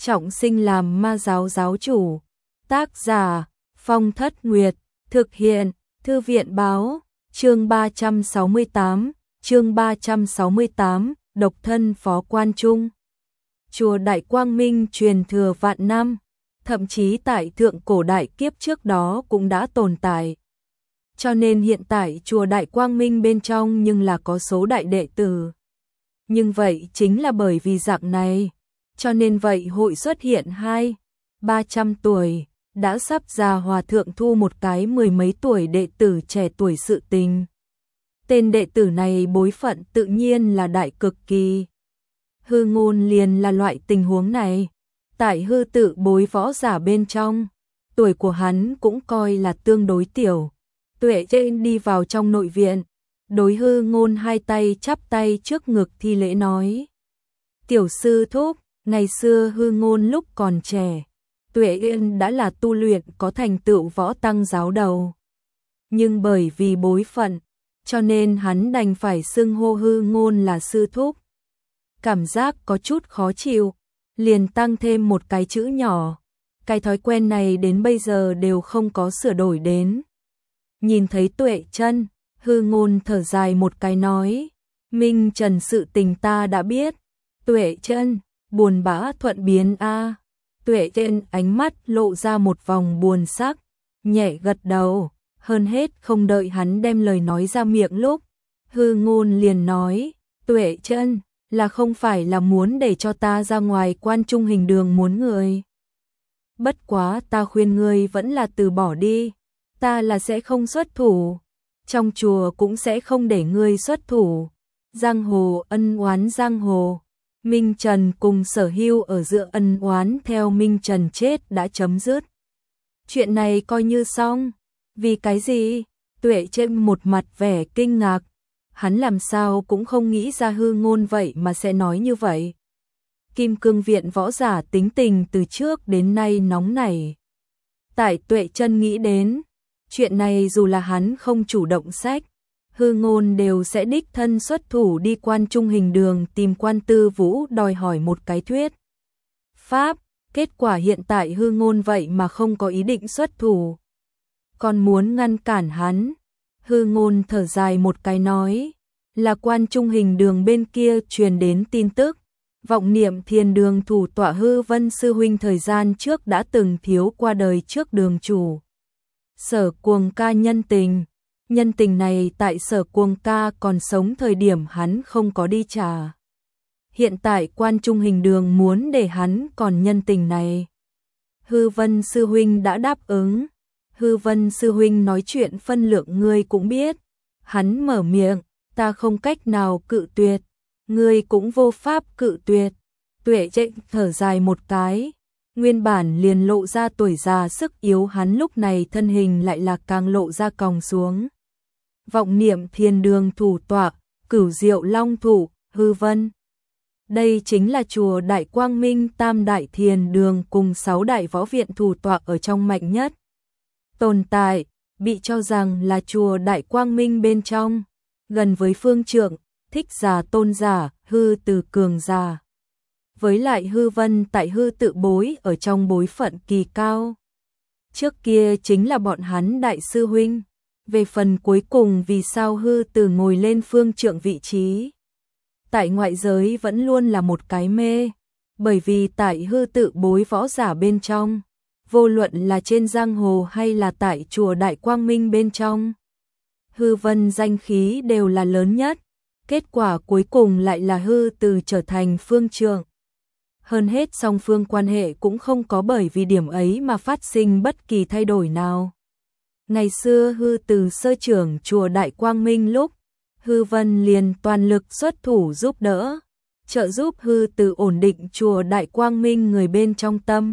trọng sinh làm ma giáo giáo chủ. Tác giả Phong Thất Nguyệt, thực hiện Thư viện Báo. Chương 368, độc thân Phó Quan Trung. Chùa Đại Quang Minh truyền thừa vạn năm, thậm chí tại thượng cổ đại kiếp trước đó cũng đã tồn tại. Cho nên hiện tại chùa Đại Quang Minh bên trong nhưng là có số đại đệ tử. Nhưng vậy chính là bởi vì dạng này, cho nên vậy hội xuất hiện 200-300 tuổi, đã sắp già hòa thượng thu một cái mười mấy tuổi đệ tử trẻ tuổi sự tình. Tên đệ tử này bối phận tự nhiên là đại cực kỳ. Hư Ngôn liền là loại tình huống này. Tại hư tự bối võ giả bên trong, tuổi của hắn cũng coi là tương đối tiểu. Tuệ trên đi vào trong nội viện, đối Hư Ngôn hai tay chắp tay trước ngực thi lễ nói. Tiểu sư thúc, ngày xưa Hư Ngôn lúc còn trẻ, Tuệ Yên đã là tu luyện có thành tựu võ tăng giáo đầu. Nhưng bởi vì bối phận, cho nên hắn đành phải xưng hô Hư Ngôn là sư thúc. Cảm giác có chút khó chịu, liền tăng thêm một cái chữ nhỏ. Cái thói quen này đến bây giờ đều không có sửa đổi đến. Nhìn thấy Tuệ Chân, Hư Ngôn thở dài một cái nói, Minh Trần sự tình ta đã biết. Tuệ Chân, buồn bã thuận biến a. Tuệ Chân ánh mắt lộ ra một vòng buồn sắc, nhẹ gật đầu, hơn hết không đợi hắn đem lời nói ra miệng lúc, Hư Ngôn liền nói, Tuệ Chân, là không phải là muốn để cho ta ra ngoài Quan Trung Hình Đường muốn người. Bất quá ta khuyên ngươi vẫn là từ bỏ đi, ta là sẽ không xuất thủ, trong chùa cũng sẽ không để ngươi xuất thủ. Giang hồ ân oán giang hồ, Minh Trần cùng Sở Hưu ở giữa ân oán theo Minh Trần chết đã chấm dứt. Chuyện này coi như xong. Vì cái gì? Tuệ Chân một mặt vẻ kinh ngạc. Hắn làm sao cũng không nghĩ ra Hư Ngôn vậy mà sẽ nói như vậy. Kim Cương Viện võ giả tính tình từ trước đến nay nóng nảy. Tại Tuệ Chân nghĩ đến, chuyện này dù là hắn không chủ động sách, Hư Ngôn đều sẽ đích thân xuất thủ đi Quan Trung Hình Đường tìm Quan Tư Vũ đòi hỏi một cái thuyết pháp. Kết quả hiện tại Hư Ngôn vậy mà không có ý định xuất thủ, còn muốn ngăn cản hắn. Hư Ngôn thở dài một cái nói, là Quan Trung Hình Đường bên kia truyền đến tin tức, Vọng Niệm Thiền Đường thủ tọa Hư Vân sư huynh thời gian trước đã từng thiếu qua đời trước đường chủ. Sở Cuồng Ca nhân tình này tại Sở Cuồng Ca còn sống thời điểm hắn không có đi trả. Hiện tại Quan Trung Hình Đường muốn để hắn còn nhân tình này. Hư Vân sư huynh đã đáp ứng. Hư Vân sư huynh nói chuyện phân lượng ngươi cũng biết. Hắn mở miệng, ta không cách nào cự tuyệt, ngươi cũng vô pháp cự tuyệt. Tuệ Chân thở dài một cái, nguyên bản liền lộ ra tuổi già sức yếu hắn lúc này thân hình lại là càng lộ ra còng xuống. Vọng Niệm Thiền Đường thủ tọa, Cửu Diệu Long thủ, Hư Vân. Đây chính là chùa Đại Quang Minh Tam Đại Thiền Đường cùng 6 đại võ viện thủ tọa ở trong mạnh nhất tồn tại, bị cho rằng là chùa Đại Quang Minh bên trong, gần với phương trượng, thích giả tôn giả, hư từ cường giả. Với lại Hư Vân tại hư tự bối ở trong bối phận kỳ cao. Trước kia chính là bọn hắn đại sư huynh. Về phần cuối cùng vì sao hư từ ngồi lên phương trượng vị trí, tại ngoại giới vẫn luôn là một cái mê, bởi vì tại hư tự bối võ giả bên trong, vô luận là trên giang hồ hay là tại chùa Đại Quang Minh bên trong, Hư Vân danh khí đều là lớn nhất, kết quả cuối cùng lại là hư từ trở thành phương trượng. Hơn hết song phương quan hệ cũng không có bởi vì điểm ấy mà phát sinh bất kỳ thay đổi nào. Ngày xưa hư từ sơ trưởng chùa Đại Quang Minh lúc, Hư Vân liền toàn lực xuất thủ giúp đỡ, trợ giúp hư từ ổn định chùa Đại Quang Minh người bên trong tâm.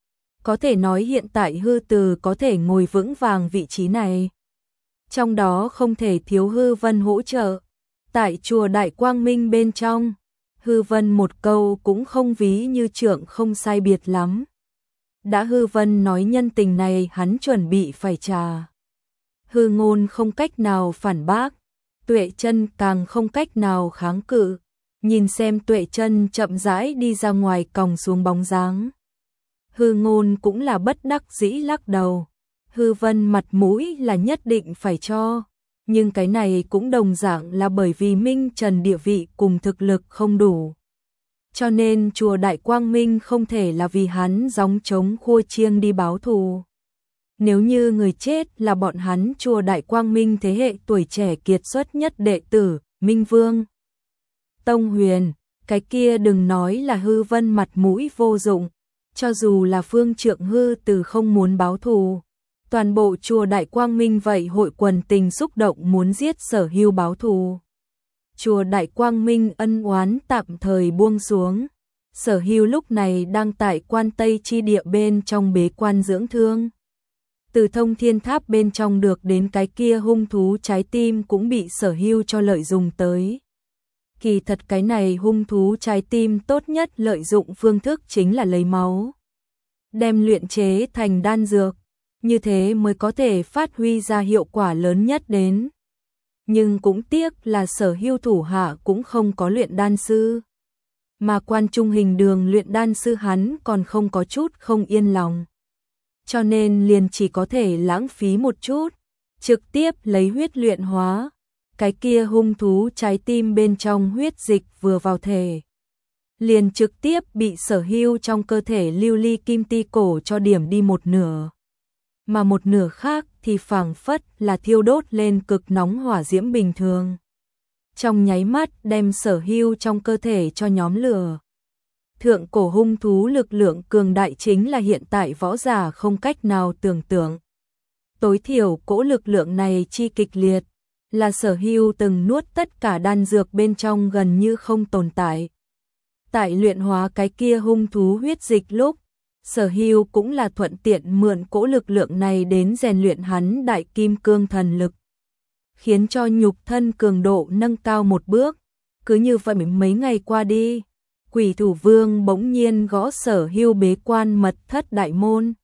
Có thể nói hiện tại hư từ có thể ngồi vững vàng vị trí này, trong đó không thể thiếu Hư Vân hỗ trợ. Tại chùa Đại Quang Minh bên trong, Hư Vân một câu cũng không ví như trượng không sai biệt lắm. Đã Hư Vân nói nhân tình này hắn chuẩn bị phải trả. Hư Ngôn không cách nào phản bác, Tuệ Chân càng không cách nào kháng cự. Nhìn xem Tuệ Chân chậm rãi đi ra ngoài còng xuống bóng dáng, Hư Ngôn cũng là bất đắc dĩ lắc đầu. Hư Vân mặt mũi là nhất định phải cho, nhưng cái này cũng đồng dạng là bởi vì Minh Trần địa vị cùng thực lực không đủ. Cho nên chùa Đại Quang Minh không thể là vì hắn gióng trống khua chiêng đi báo thù. Nếu như người chết là bọn hắn chùa Đại Quang Minh thế hệ tuổi trẻ kiệt xuất nhất đệ tử, Minh Vương, Tông Huyền, cái kia đừng nói là Hư Vân mặt mũi vô dụng, cho dù là Phương Trượng Hư Từ không muốn báo thù, toàn bộ chùa Đại Quang Minh vậy hội quần tình xúc động muốn giết Sở Hưu báo thù. Chùa Đại Quang Minh ân oán tạm thời buông xuống. Sở Hưu lúc này đang tại Quan Tây chi địa bên trong bế quan dưỡng thương. Từ Thông Thiên Tháp bên trong được đến cái kia hung thú trái tim cũng bị Sở Hưu cho lợi dụng tới. Kỳ thật cái này hung thú trái tim tốt nhất lợi dụng phương thức chính là lấy máu, đem luyện chế thành đan dược, như thế mới có thể phát huy ra hiệu quả lớn nhất đến. Nhưng cũng tiếc là Sở Hưu thủ hạ cũng không có luyện đan sư, mà Quan Trung Hình Đường luyện đan sư hắn còn không có chút không yên lòng. Cho nên liền chỉ có thể lãng phí một chút, trực tiếp lấy huyết luyện hóa. Cái kia hung thú trái tim bên trong huyết dịch vừa vào thể, liền trực tiếp bị Sở Hưu trong cơ thể lưu ly kim ti cổ cho điểm đi một nửa. Mà một nửa khác thì phảng phất là thiêu đốt lên cực nóng hỏa diễm bình thường. Trong nháy mắt đem Sở Hưu trong cơ thể cho nhóm lửa. Thượng cổ hung thú lực lượng cường đại chính là hiện tại võ giả không cách nào tưởng tượng. Tối thiểu cỗ lực lượng này chi kịch liệt, là Sở Hưu từng nuốt tất cả đan dược bên trong gần như không tồn tại. Tại luyện hóa cái kia hung thú huyết dịch lúc, Sở Hưu cũng là thuận tiện mượn cỗ lực lượng này đến rèn luyện hắn đại kim cương thần lực, khiến cho nhục thân cường độ nâng cao một bước. Cứ như vậy mấy ngày qua đi, Quỷ Thủ Vương bỗng nhiên gõ Sở Hưu bế quan mật thất đại môn.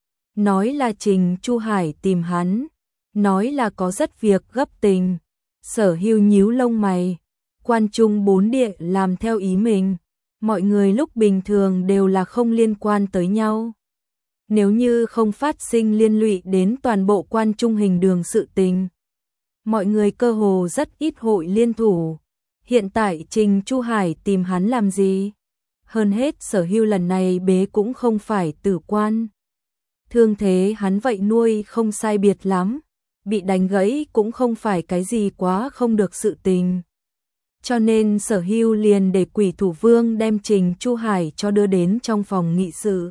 Nói là Trình Chu Hải tìm hắn, nói là có rất việc gấp tình. Sở Hưu nhíu lông mày, Quan Trung bốn địa làm theo ý mình. Mọi người lúc bình thường đều là không liên quan tới nhau. Nếu như không phát sinh liên lụy đến toàn bộ Quan Trung Hình Đường sự tình, mọi người cơ hồ rất ít hội liên thủ. Hiện tại Trình Chu Hải tìm hắn làm gì? Hơn hết Sở Hưu lần này bế cũng không phải tử quan. Thương thế hắn vậy nuôi không sai biệt lắm, bị đánh gãy cũng không phải cái gì quá không được sự tình. Cho nên Sở Hưu liền để Quỷ Thủ Vương đem Trình Chu Hải cho đưa đến trong phòng nghị sự.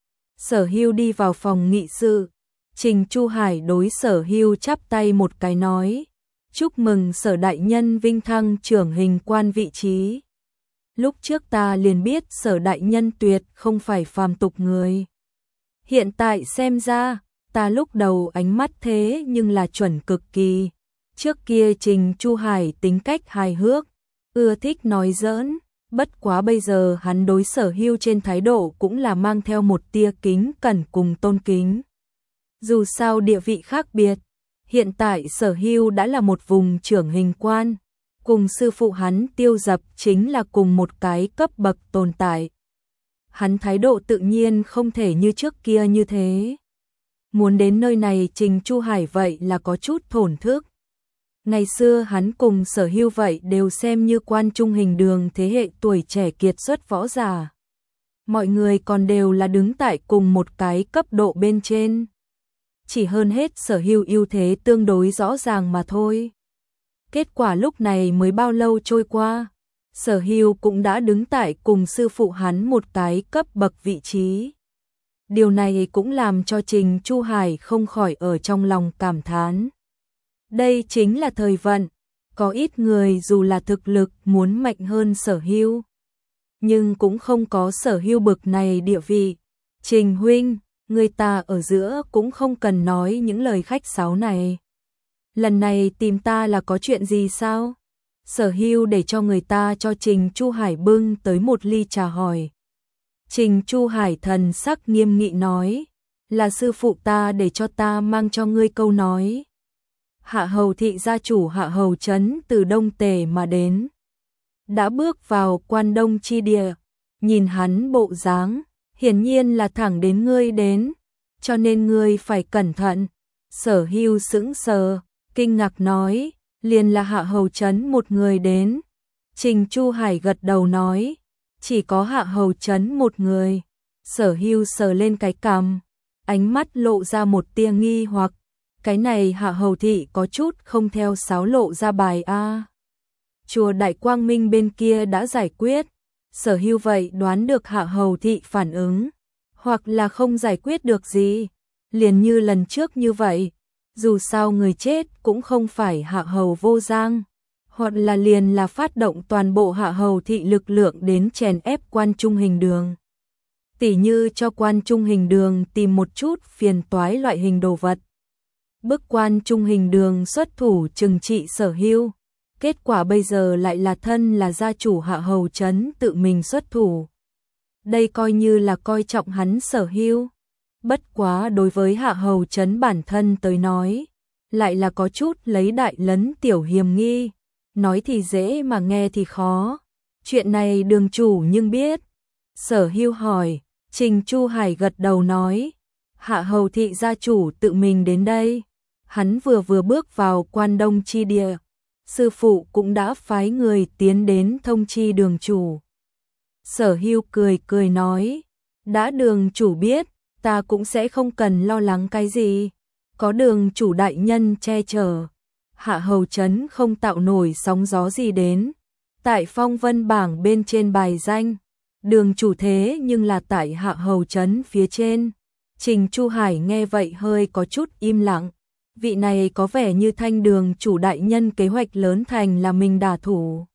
Sở Hưu đi vào phòng nghị sự, Trình Chu Hải đối Sở Hưu chắp tay một cái nói: chúc mừng Sở đại nhân vinh thăng trưởng hình quan vị trí. Lúc trước ta liền biết Sở đại nhân tuyệt không phải phàm tục người. Hiện tại xem ra, ta lúc đầu ánh mắt thế nhưng là chuẩn cực kỳ. Trước kia Trình Chu Hải tính cách hài hước, ưa thích nói giỡn, bất quá bây giờ hắn đối Sở Hưu trên thái độ cũng là mang theo một tia kính cẩn cùng tôn kính. Dù sao địa vị khác biệt, hiện tại Sở Hưu đã là một vùng trưởng hình quan, cùng sư phụ hắn Tiêu Dập chính là cùng một cái cấp bậc tồn tại. Hắn thái độ tự nhiên không thể như trước kia như thế. Muốn đến nơi này Trình Chu Hải vậy là có chút thổn thức. Ngày xưa hắn cùng Sở Hưu vậy đều xem như Quan Trung Hình Đường thế hệ tuổi trẻ kiệt xuất võ giả. Mọi người còn đều là đứng tại cùng một cái cấp độ bên trên. Chỉ hơn hết Sở Hưu ưu thế tương đối rõ ràng mà thôi. Kết quả lúc này mới bao lâu trôi qua, Sở Hưu cũng đã đứng tại cùng sư phụ hắn một cái cấp bậc vị trí. Điều này cũng làm cho Trình Chu Hải không khỏi ở trong lòng cảm thán. Đây chính là thời vận, có ít người dù là thực lực muốn mạnh hơn Sở Hưu, nhưng cũng không có Sở Hưu bực này địa vị. Trình huynh, người ta ở giữa cũng không cần nói những lời khách sáo này. Lần này tìm ta là có chuyện gì sao? Sở Hưu để cho người ta cho Trình Chu Hải bưng tới một ly trà hỏi. Trình Chu Hải thần sắc nghiêm nghị nói, là sư phụ ta để cho ta mang cho ngươi câu nói. Hạ hầu thị gia chủ Hạ hầu trấn từ Đông Tề mà đến, đã bước vào Quan Đông chi địa, nhìn hắn bộ dáng, hiển nhiên là thẳng đến ngươi đến, cho nên ngươi phải cẩn thận. Sở Hưu sững sờ, kinh ngạc nói, liền là Hạ Hầu Trấn một người đến. Trình Chu Hải gật đầu nói, chỉ có Hạ Hầu Trấn một người. Sở Hưu sờ lên cái cằm, ánh mắt lộ ra một tia nghi hoặc, cái này Hạ Hầu thị có chút không theo sáo lộ ra bài a. Chùa Đại Quang Minh bên kia đã giải quyết, Sở Hưu vậy đoán được Hạ Hầu thị phản ứng, hoặc là không giải quyết được gì, liền như lần trước như vậy, dù sao người chết cũng không phải Hạ Hầu Vô Giang, hoặc là liền là phát động toàn bộ Hạ Hầu thị lực lượng đến chèn ép Quan Trung Hình Đường. Tỉ như cho Quan Trung Hình Đường tìm một chút phiền toái loại hình đồ vật. Bức Quan Trung Hình Đường xuất thủ trừng trị Sở Hưu, kết quả bây giờ lại là thân là gia chủ Hạ Hầu Trấn tự mình xuất thủ. Đây coi như là coi trọng hắn Sở Hưu. Bất quá đối với Hạ Hầu Trấn bản thân tới nói, lại là có chút lấy đại lấn tiểu hiềm nghi, nói thì dễ mà nghe thì khó. Chuyện này đường chủ nhưng biết. Sở Hưu hỏi, Trình Chu Hải gật đầu nói, Hạ Hầu thị gia chủ tự mình đến đây. Hắn vừa bước vào Quan Đông chi địa, sư phụ cũng đã phái người tiến đến thông chi đường chủ. Sở Hưu cười nói, đã đường chủ biết, ta cũng sẽ không cần lo lắng cái gì, có đường chủ đại nhân che chở, Hạ Hầu Trấn không tạo nổi sóng gió gì đến. Tại phong vân bảng bên trên bài danh, đường chủ thế nhưng là tại Hạ Hầu Trấn phía trên. Trình Chu Hải nghe vậy hơi có chút im lặng, vị này có vẻ như thanh đường chủ đại nhân kế hoạch lớn thành là mình đả thủ.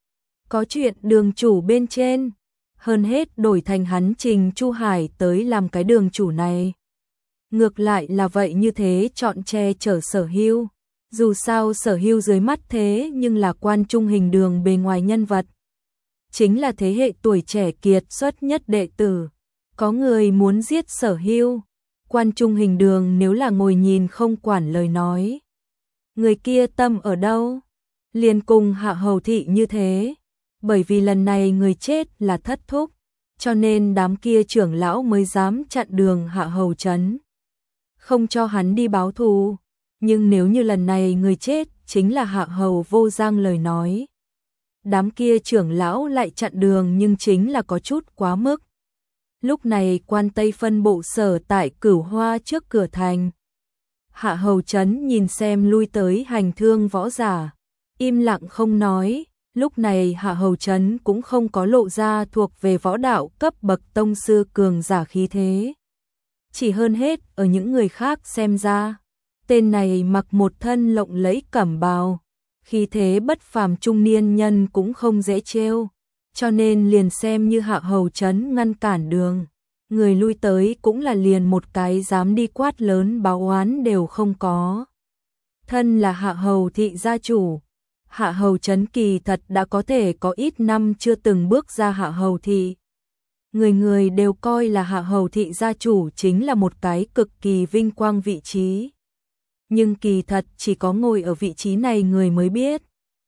Có chuyện đường chủ bên trên, hơn hết đổi thành hắn Trình Chu Hải tới làm cái đường chủ này. Ngược lại là vậy như thế chọn che chở Sở Hưu. Dù sao Sở Hưu dưới mắt thế nhưng là Quan Trung Hình Đường bề ngoài nhân vật. Chính là thế hệ tuổi trẻ kiệt xuất nhất đệ tử. Có người muốn giết Sở Hưu. Quan Trung Hình Đường nếu là ngồi nhìn không quản lời nói. Người kia tâm ở đâu? Liền cùng Hạ Hầu thị như thế. Bởi vì lần này người chết là thất thúc, cho nên đám kia trưởng lão mới dám chặn đường Hạ Hầu Trấn, không cho hắn đi báo thù. Nhưng nếu như lần này người chết chính là Hạ Hầu Vô Giang lời nói, đám kia trưởng lão lại chặn đường nhưng chính là có chút quá mức. Lúc này Quan Tây phân bộ sở tại Cửu Hoa trước cửa thành. Hạ Hầu Trấn nhìn xem lui tới hành thương võ giả, im lặng không nói. Lúc này Hạ Hầu Trấn cũng không có lộ ra thuộc về võ đạo cấp bậc tông sư cường giả khí thế. Chỉ hơn hết ở những người khác xem ra, tên này mặc một thân lộng lẫy cẩm bào, khí thế bất phàm trung niên nhân cũng không dễ trêu, cho nên liền xem như Hạ Hầu Trấn ngăn cản đường. Người lui tới cũng là liền một cái dám đi quát lớn báo oán đều không có. Thân là Hạ Hầu thị gia chủ, Hạ Hầu Trấn kỳ thật đã có thể có ít năm chưa từng bước ra Hạ Hầu thị. Người người đều coi là Hạ Hầu thị gia chủ chính là một cái cực kỳ vinh quang vị trí. Nhưng kỳ thật chỉ có ngồi ở vị trí này người mới biết.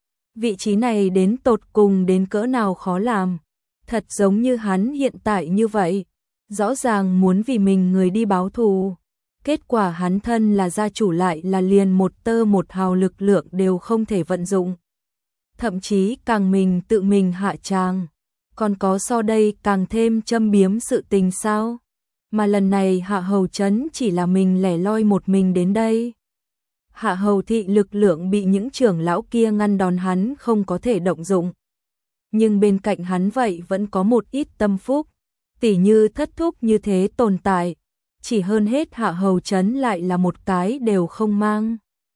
Vị trí này đến tột cùng đến cỡ nào khó làm. Thật giống như hắn hiện tại như vậy. Rõ ràng muốn vì mình người đi báo thù. Kết quả hắn thân là gia chủ lại là liền một tơ một hào lực lượng đều không thể vận dụng. Thậm chí càng mình tự mình hạ tràng. Còn có so đây càng thêm châm biếm sự tình sao? Mà lần này Hạ Hầu Trấn chỉ là mình lẻ loi một mình đến đây. Hạ Hầu thị lực lượng bị những trưởng lão kia ngăn đòn hắn không có thể động dụng. Nhưng bên cạnh hắn vậy vẫn có một ít tâm phúc. Tỉ như thất thúc như thế tồn tại. Chỉ hơn hết Hạ Hầu Trấn lại là một cái đều không mang.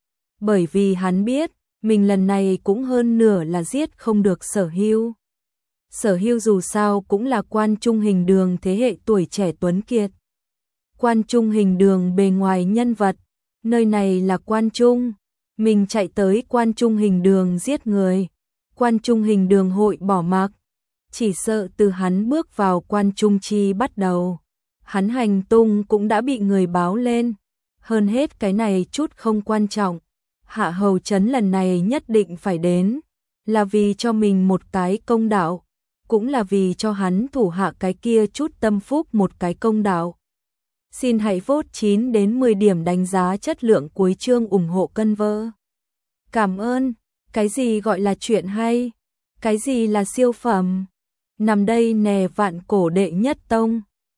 Bởi vì hắn biết, mình lần này cũng hơn nửa là giết không được Sở Hưu. Sở Hưu dù sao cũng là Quan Trung Hình Đường thế hệ tuổi trẻ tuấn kiệt. Quan Trung Hình Đường bề ngoài nhân vật, nơi này là Quan Trung. Mình chạy tới Quan Trung Hình Đường giết người. Quan Trung Hình Đường hội bỏ mặc. Chỉ sợ từ hắn bước vào Quan Trung chi bắt đầu. Hắn hành tung cũng đã bị người báo lên. Hơn hết cái này chút không quan trọng. Hạ Hầu Trấn lần này nhất định phải đến. Là vì cho mình một cái công đạo. cũng là vì cho hắn thủ hạ cái kia chút tâm phúc một cái công đạo. Xin hãy vote 9 đến 10 điểm đánh giá chất lượng cuối chương ủng hộ cân vơ. Cảm ơn. Cái gì gọi là chuyện hay? Cái gì là siêu phẩm? Nằm đây nè vạn cổ đệ nhất tông.